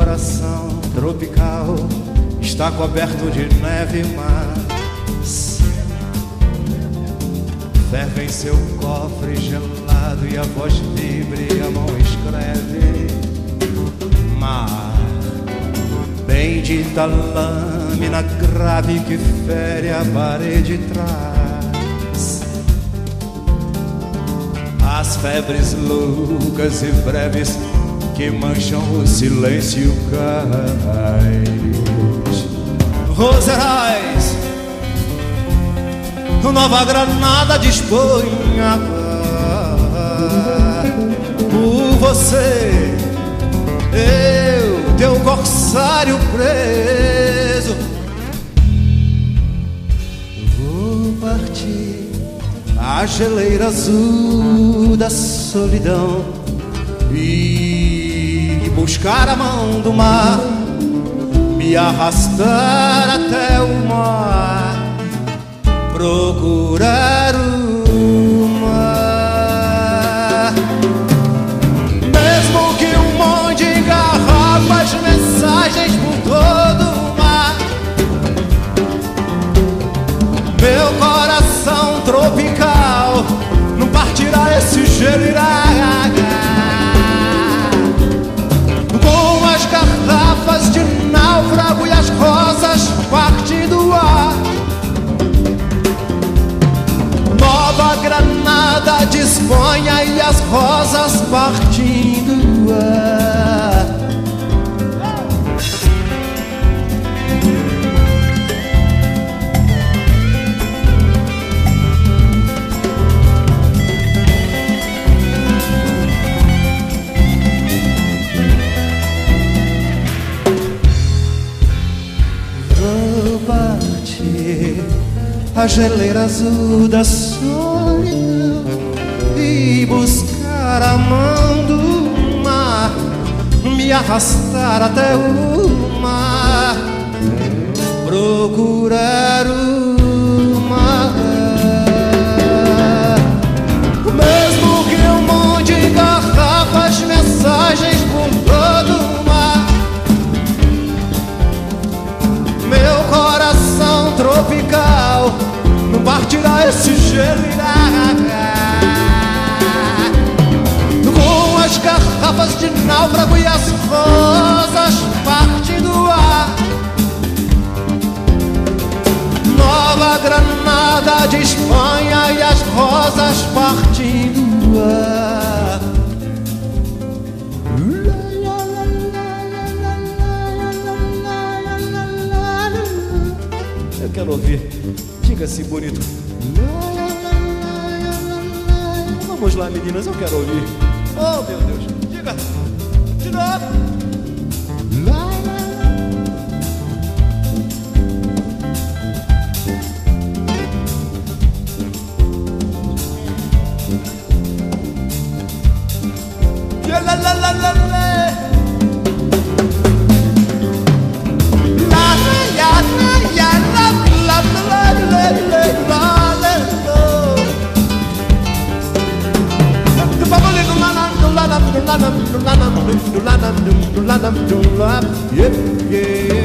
coração tropical está coberto de neve, mas ferve em seu cofre gelado e a voz vibra e a mão escreve. Mar, bendita lâmina grave que fere a parede trás. As febres loucas e breves que mancham o silêncio cais. Roserais, Nova Granada disponha por você. Eu, teu corsário preso, vou partir a geleira azul da solidão e buscar a mão do mar, me arrastar até o mar, procurar o mar. Mesmo que um monte de garrafas, mensagens por todo o mar, meu coração tropical não partirá esse gelo, irá com as garrafas de náufrago e as rosas partindo do ar. Nova Granada de Espanha e as rosas partindo do ar. Vou partir a geleira azul da solidão e buscar a mão do mar, me arrastar até o mar, procurar o mar. Mesmo que um monte de garrafas, mensagens por todo o mar, meu coração tropical não partirá esse gelo, irá com as garrafas de náufrago e as rosas partindo do ar. Nova Granada de Espanha e as rosas partindo do ar. Eu quero ouvir. Diga-se bonito. Vamos lá, meninas, eu quero ouvir. Oh, meu Deus. Diga. De novo. La la la la la. Yeah, yeah.